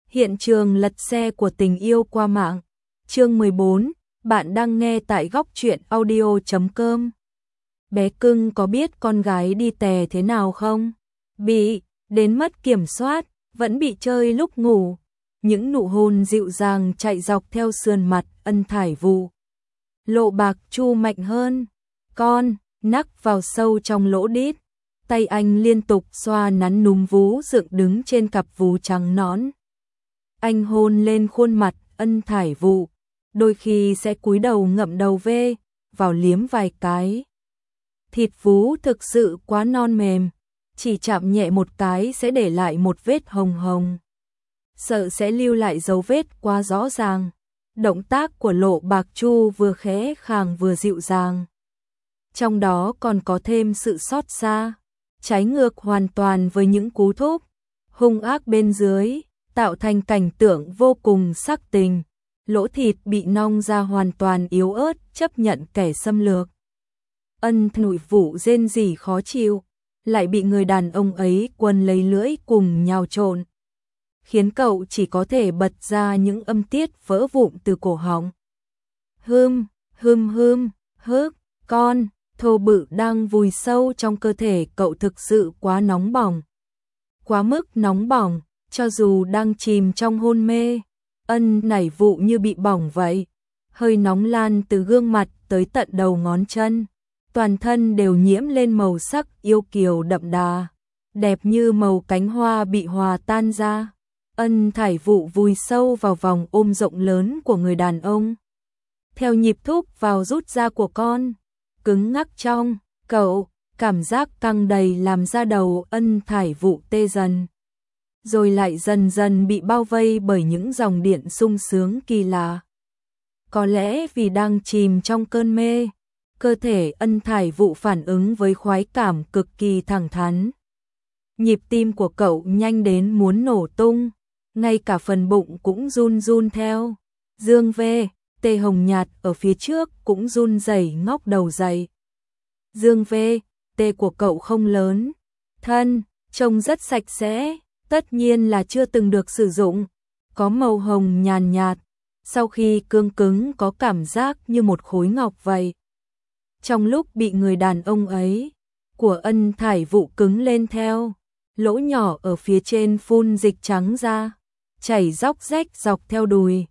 Hiện trường lật xe của tình yêu qua mạng. Chương 14, bạn đang nghe tại góc truyện audio.com. Bé cưng có biết con gái đi tè thế nào không? Bị, đến mất kiểm soát, vẫn bị chơi lúc ngủ. Những nụ hôn dịu dàng chạy dọc theo sườn mặt Ân Thải Vũ. Lộ Bạc Chu mạnh hơn. Con, nắc vào sâu trong lỗ đít. Tay anh liên tục xoa nắn núm vú dựng đứng trên cặp vú trắng nõn. Anh hôn lên khuôn mặt Ân Thải Vũ, đôi khi sẽ cúi đầu ngậm đầu về, vào liếm vài cái. Thịt vú thực sự quá non mềm, chỉ chạm nhẹ một cái sẽ để lại một vết hồng hồng. Sợ sẽ lưu lại dấu vết quá rõ ràng. Động tác của Lộ Bạc Chu vừa khẽ khàng vừa dịu dàng. Trong đó còn có thêm sự xót xa, trái ngược hoàn toàn với những cú thúc hung ác bên dưới, tạo thành cảnh tượng vô cùng sắc tình. Lỗ thịt bị nong ra hoàn toàn yếu ớt, chấp nhận kẻ xâm lược. Ân Thải Vũ rên rỉ khó chịu, lại bị người đàn ông ấy quấn lấy lưỡi cùng nhào trộn, khiến cậu chỉ có thể bật ra những âm tiết vỡ vụn từ cổ họng. Hức, con, thô bự đang vùi sâu trong cơ thể cậu thực sự quá nóng bỏng. Quá mức nóng bỏng, cho dù đang chìm trong hôn mê, Ân Thải Vũ như bị bỏng vậy. Hơi nóng lan từ gương mặt tới tận đầu ngón chân. Toàn thân đều nhiễm lên màu sắc yêu kiều đậm đà, đẹp như màu cánh hoa bị hòa tan ra. Ân Thải Vũ vùi sâu vào vòng ôm rộng lớn của người đàn ông. Theo nhịp thúc vào rút ra của con, cứng ngắc trong cậu, cảm giác căng đầy làm da đầu Ân Thải Vũ tê dần. Rồi lại dần dần bị bao vây bởi những dòng điện sung sướng kỳ lạ. Có lẽ vì đang chìm trong cơn mê, cơ thể Ân Thải Vũ phản ứng với khoái cảm cực kỳ thẳng thắn. Nhịp tim của cậu nhanh đến muốn nổ tung, ngay cả phần bụng cũng run run theo. Dương V, tê hồng nhạt ở phía trước cũng run rẩy ngóc đầu dậy. Dương V, tê của cậu không lớn, thân, trông rất sạch sẽ, tất nhiên là chưa từng được sử dụng, có màu hồng nhàn nhạt, sau khi cương cứng có cảm giác như một khối ngọc vậy. Trong lúc bị người đàn ông ấy của Ân Thải Vũ cứng lên theo, lỗ nhỏ ở phía trên phun dịch trắng ra, chảy róc rách dọc theo đùi.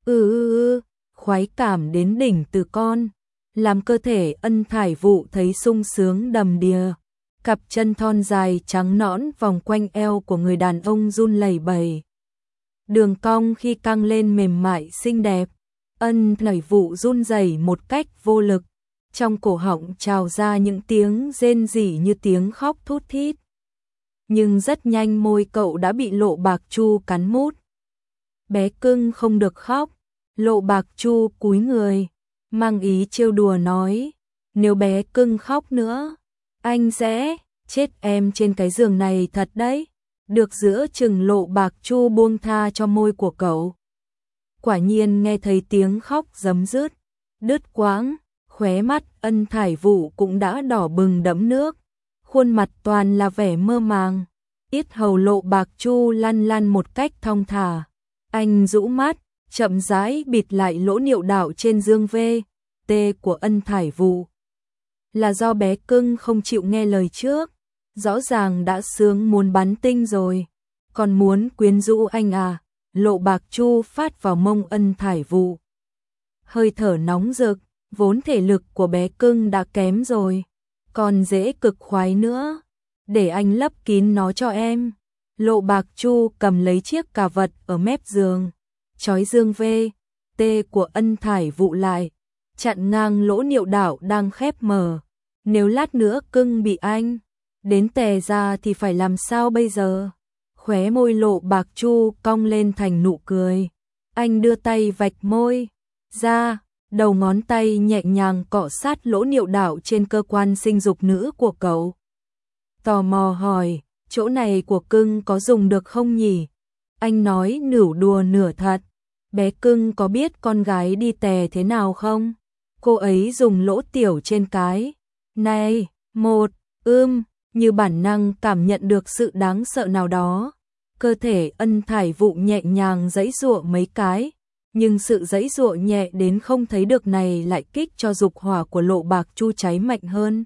Khoái cảm đến đỉnh từ con, làm cơ thể Ân Thải Vũ thấy sung sướng đầm đìa. Cặp chân thon dài trắng nõn vòng quanh eo của người đàn ông run lẩy bẩy. Đường cong khi căng lên mềm mại xinh đẹp. Ân Thải Vũ run rẩy một cách vô lực. Trong cổ họng trào ra những tiếng rên rỉ như tiếng khóc thút thít. Nhưng rất nhanh môi cậu đã bị Lộ Bạc Chu cắn mút. Bé cưng không được khóc. Lộ Bạc Chu cúi người, mang ý trêu đùa nói, nếu bé cưng khóc nữa, anh sẽ chết em trên cái giường này thật đấy. Được giữa chừng Lộ Bạc Chu buông tha cho môi của cậu. Quả nhiên nghe thấy tiếng khóc giấm dứt, đứt quãng, khóe mắt Ân Thải Vũ cũng đã đỏ bừng đẫm nước, khuôn mặt toàn là vẻ mơ màng. Yết hầu Lộ Bạc Chu lăn lăn một cách thong thả. Anh rũ mắt, chậm rãi bịt lại lỗ niệu đạo trên dương V, T của Ân Thải Vũ. Là do bé cưng không chịu nghe lời trước, rõ ràng đã sướng muốn bắn tinh rồi, còn muốn quyến rũ anh à. Lộ Bạc Chu phát vào mông Ân Thải Vũ. Hơi thở nóng rực, vốn thể lực của bé cưng đã kém rồi, còn dễ cực khoái nữa, để anh lấp kín nó cho em. Lộ Bạc Chu cầm lấy chiếc cà vật ở mép giường, trói dương V, T của Ân Thải Vũ lại, chặn ngang lỗ niệu đạo đang khép mở. Nếu lát nữa cưng bị anh đến tè ra thì phải làm sao bây giờ? Khóe môi Lộ Bạc Chu cong lên thành nụ cười. Anh đưa tay vạch môi ra, đầu ngón tay nhẹ nhàng cọ sát lỗ niệu đạo trên cơ quan sinh dục nữ của cậu. Tò mò hỏi, chỗ này của cưng có dùng được không nhỉ? Anh nói nửa đùa nửa thật. Bé cưng có biết con gái đi tè thế nào không? Cô ấy dùng lỗ tiểu trên cái này, như bản năng cảm nhận được sự đáng sợ nào đó. Cơ thể Ân Thải Vụ nhẹ nhàng giãy giụa mấy cái, nhưng sự giãy giụa nhẹ đến không thấy được này lại kích cho dục hỏa của Lộ Bạc Chu cháy mạnh hơn.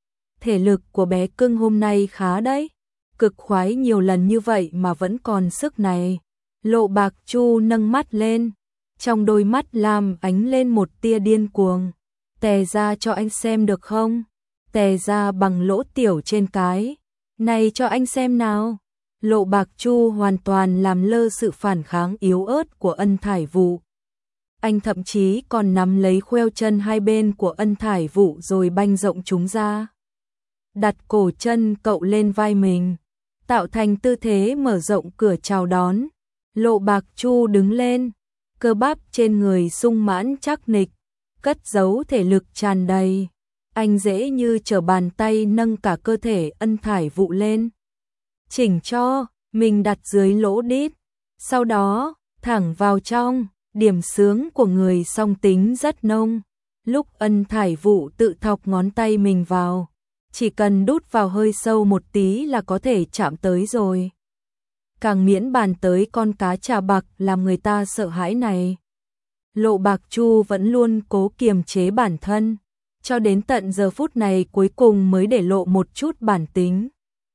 Thể lực của bé cưng hôm nay khá đấy, cực khoái nhiều lần như vậy mà vẫn còn sức này. Lộ Bạc Chu nâng mắt lên, trong đôi mắt lam ánh lên một tia điên cuồng. Tè ra cho anh xem được không? Tè ra bằng lỗ tiểu trên cái. Này cho anh xem nào. Lộ Bạc Chu hoàn toàn làm lơ sự phản kháng yếu ớt của Ân Thải Vụ. Anh thậm chí còn nắm lấy khuỷu chân hai bên của Ân Thải Vụ rồi banh rộng chúng ra. Đặt cổ chân cậu lên vai mình, tạo thành tư thế mở rộng cửa chào đón. Lộ Bạc Chu đứng lên, cơ bắp trên người sung mãn chắc nịch, cất giấu thể lực tràn đầy. Anh dễ như trở bàn tay nâng cả cơ thể Ân Thải Vụ lên, chỉnh cho mình đặt dưới lỗ đít, sau đó thẳng vào trong. Điểm xướng của người song tính rất nông. Lúc Ân Thải Vụ tự thọc ngón tay mình vào, chỉ cần đút vào hơi sâu một tí là có thể chạm tới rồi. Càng miễn bàn tới con cá trà bạc làm người ta sợ hãi này. Lộ Bạc Chu vẫn luôn cố kiềm chế bản thân, cho đến tận giờ phút này cuối cùng mới để lộ một chút bản tính.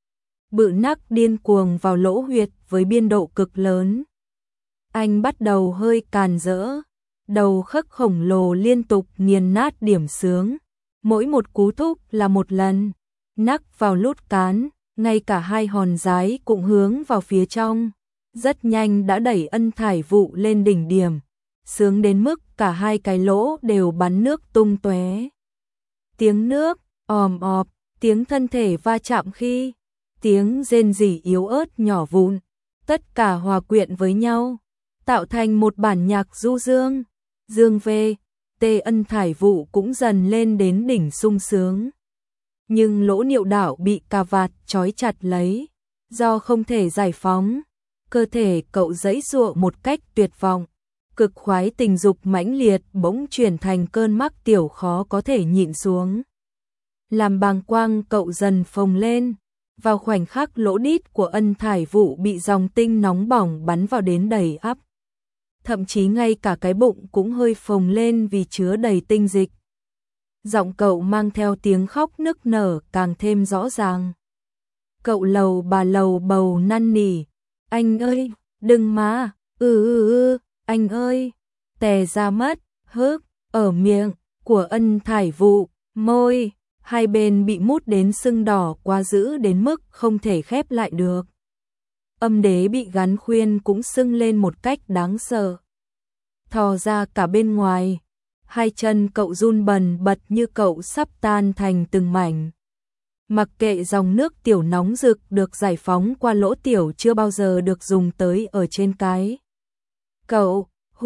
Bự nắc điên cuồng vào lỗ huyệt với biên độ cực lớn. Anh bắt đầu hơi càn rỡ, đầu khớp khổng lồ liên tục nghiền nát điểm xướng. Mỗi một cú thúc là một lần, nắc vào lút cán, ngay cả hai hòn dái cũng hướng vào phía trong. Rất nhanh đã đẩy Ân Thải Vụ lên đỉnh điểm, sướng đến mức cả hai cái lỗ đều bắn nước tung tóe. Tiếng nước, òm ọp, tiếng thân thể va chạm khi, tiếng rên rỉ yếu ớt nhỏ vụn, tất cả hòa quyện với nhau, tạo thành một bản nhạc du dương. Dương về, tê Ân Thải Vụ cũng dần lên đến đỉnh sung sướng. Nhưng lỗ niệu đạo bị cà vạt trói chặt lấy, do không thể giải phóng, cơ thể cậu giãy giụa một cách tuyệt vọng. Cực khoái tình dục mãnh liệt bỗng chuyển thành cơn mắc tiểu khó có thể nhịn xuống. Làm bàng quang cậu dần phồng lên, vào khoảnh khắc lỗ đít của Ân Thải Vụ bị dòng tinh nóng bỏng bắn vào đến đầy ắp. Thậm chí ngay cả cái bụng cũng hơi phồng lên vì chứa đầy tinh dịch. Giọng cậu mang theo tiếng khóc nức nở càng thêm rõ ràng. Cậu lầu bà lầu bầu năn nỉ, anh ơi, đừng mà, anh ơi. Tè ra mất, hức, ở miệng của Ân Thải Vụ, môi, hai bên bị mút đến sưng đỏ quá dữ đến mức không thể khép lại được. Âm đế bị gắn khuyên cũng sưng lên một cách đáng sợ. Thò ra cả bên ngoài, hai chân cậu run bần bật như cậu sắp tan thành từng mảnh. Mặc kệ dòng nước tiểu nóng rực được giải phóng qua lỗ tiểu chưa bao giờ được dùng tới ở trên cái. Cậu,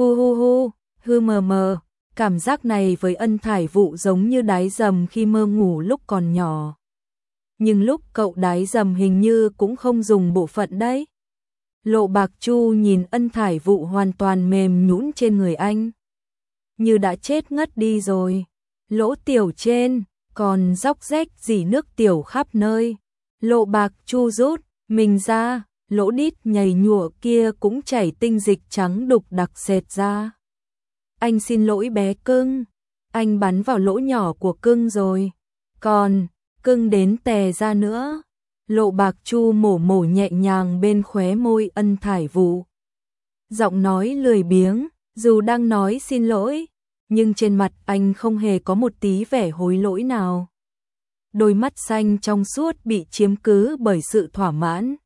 hư mờ mờ, cảm giác này với Ân Thải Vụ giống như đái dầm khi mơ ngủ lúc còn nhỏ. Nhưng lúc cậu đái dầm hình như cũng không dùng bộ phận đấy. Lộ Bạc Chu nhìn Ân Thải Vụ hoàn toàn mềm nhũn trên người anh, như đã chết ngất đi rồi. Lỗ tiểu trên còn róc rách rỉ nước tiểu khắp nơi. Lộ Bạc Chu rút mình ra, lỗ đít nhầy nhụa kia cũng chảy tinh dịch trắng đục đặc sệt ra. Anh xin lỗi bé cưng, anh bắn vào lỗ nhỏ của cưng rồi. Còn cưng đến tè ra nữa. Lộ Bạc Chu mổ nhẹ nhàng bên khóe môi Ân Thải Vụ. Giọng nói lười biếng, dù đang nói xin lỗi, nhưng trên mặt anh không hề có một tí vẻ hối lỗi nào. Đôi mắt xanh trong suốt bị chiếm cứ bởi sự thỏa mãn.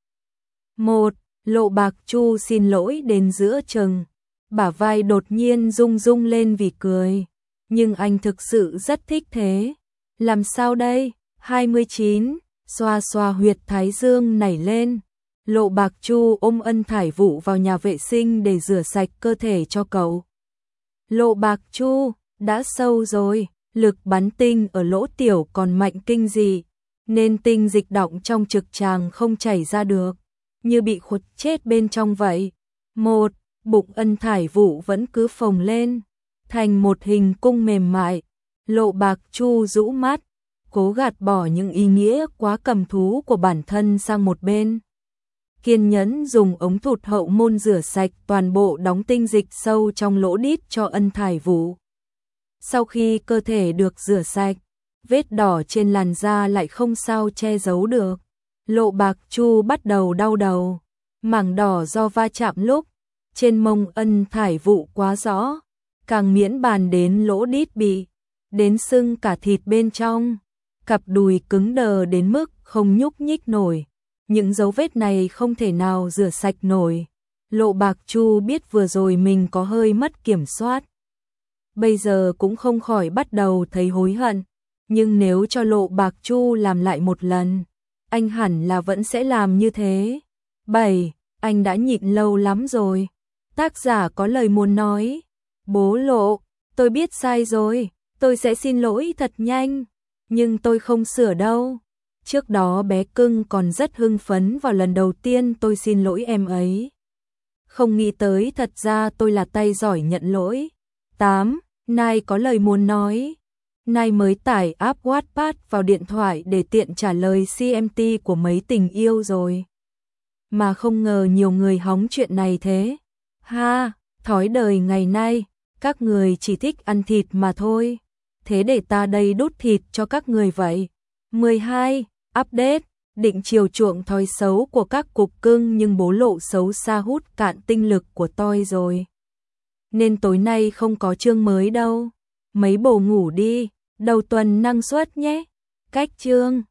Lộ Bạc Chu xin lỗi đến giữa chừng, bả vai đột nhiên rung rung lên vì cười. Nhưng anh thực sự rất thích thế. Làm sao đây? 29, xoa xoa huyệt thái dương nảy lên. Lộ Bạc Chu ôm Ân Thải Vụ vào nhà vệ sinh để rửa sạch cơ thể cho cậu. Lộ Bạc Chu, đã sâu rồi, lực bắn tinh ở lỗ tiểu còn mạnh kinh dị, nên tinh dịch đọng trong trực tràng không chảy ra được, như bị khuất chết bên trong vậy. Bụng Ân Thải Vụ vẫn cứ phồng lên, thành một hình cung mềm mại. Lộ Bạc Chu rũ mắt, cố gạt bỏ những ý nghĩa quá cầm thú của bản thân sang một bên. kiên nhẫn dùng ống thụt hậu môn rửa sạch toàn bộ đóng tinh dịch sâu trong lỗ đít cho Ân Thải Vũ. Sau khi cơ thể được rửa sạch, vết đỏ trên làn da lại không sao che giấu được. Lộ Bạc Chu bắt đầu đau đầu, mảng đỏ do va chạm lúc trên mông Ân Thải Vũ quá rõ, càng miễn bàn đến lỗ đít bị đến sưng cả thịt bên trong, cặp đùi cứng đờ đến mức không nhúc nhích nổi. Những dấu vết này không thể nào rửa sạch nổi. Lộ Bạc Chu biết vừa rồi mình có hơi mất kiểm soát. Bây giờ cũng không khỏi bắt đầu thấy hối hận. Nhưng nếu cho Lộ Bạc Chu làm lại một lần, anh hẳn là vẫn sẽ làm như thế. 7. Anh đã nhịn lâu lắm rồi. Tác giả có lời muốn nói. Bố Lộ, tôi biết sai rồi. Tôi sẽ xin lỗi thật nhanh. Nhưng tôi không sửa đâu. Trước đó bé cưng còn rất hưng phấn vào lần đầu tiên tôi xin lỗi em ấy. Không nghĩ tới thật ra tôi là tay giỏi nhận lỗi. 8. Nai có lời muốn nói. Nai mới tải app Wattpad vào điện thoại để tiện trả lời CMT của mấy tình yêu rồi. Mà không ngờ nhiều người hóng chuyện này thế. Ha, thói đời ngày nay, các người chỉ thích ăn thịt mà thôi. Thế để ta đây đút thịt cho các người vậy. 12. Update, định chiều chuộng thói xấu của các cục cưng nhưng bố Lộ xấu xa hút cạn tinh lực của tôi rồi. Nên tối nay không có chương mới đâu. Mấy bồ ngủ đi, đầu tuần năng suất nhé. Cách chương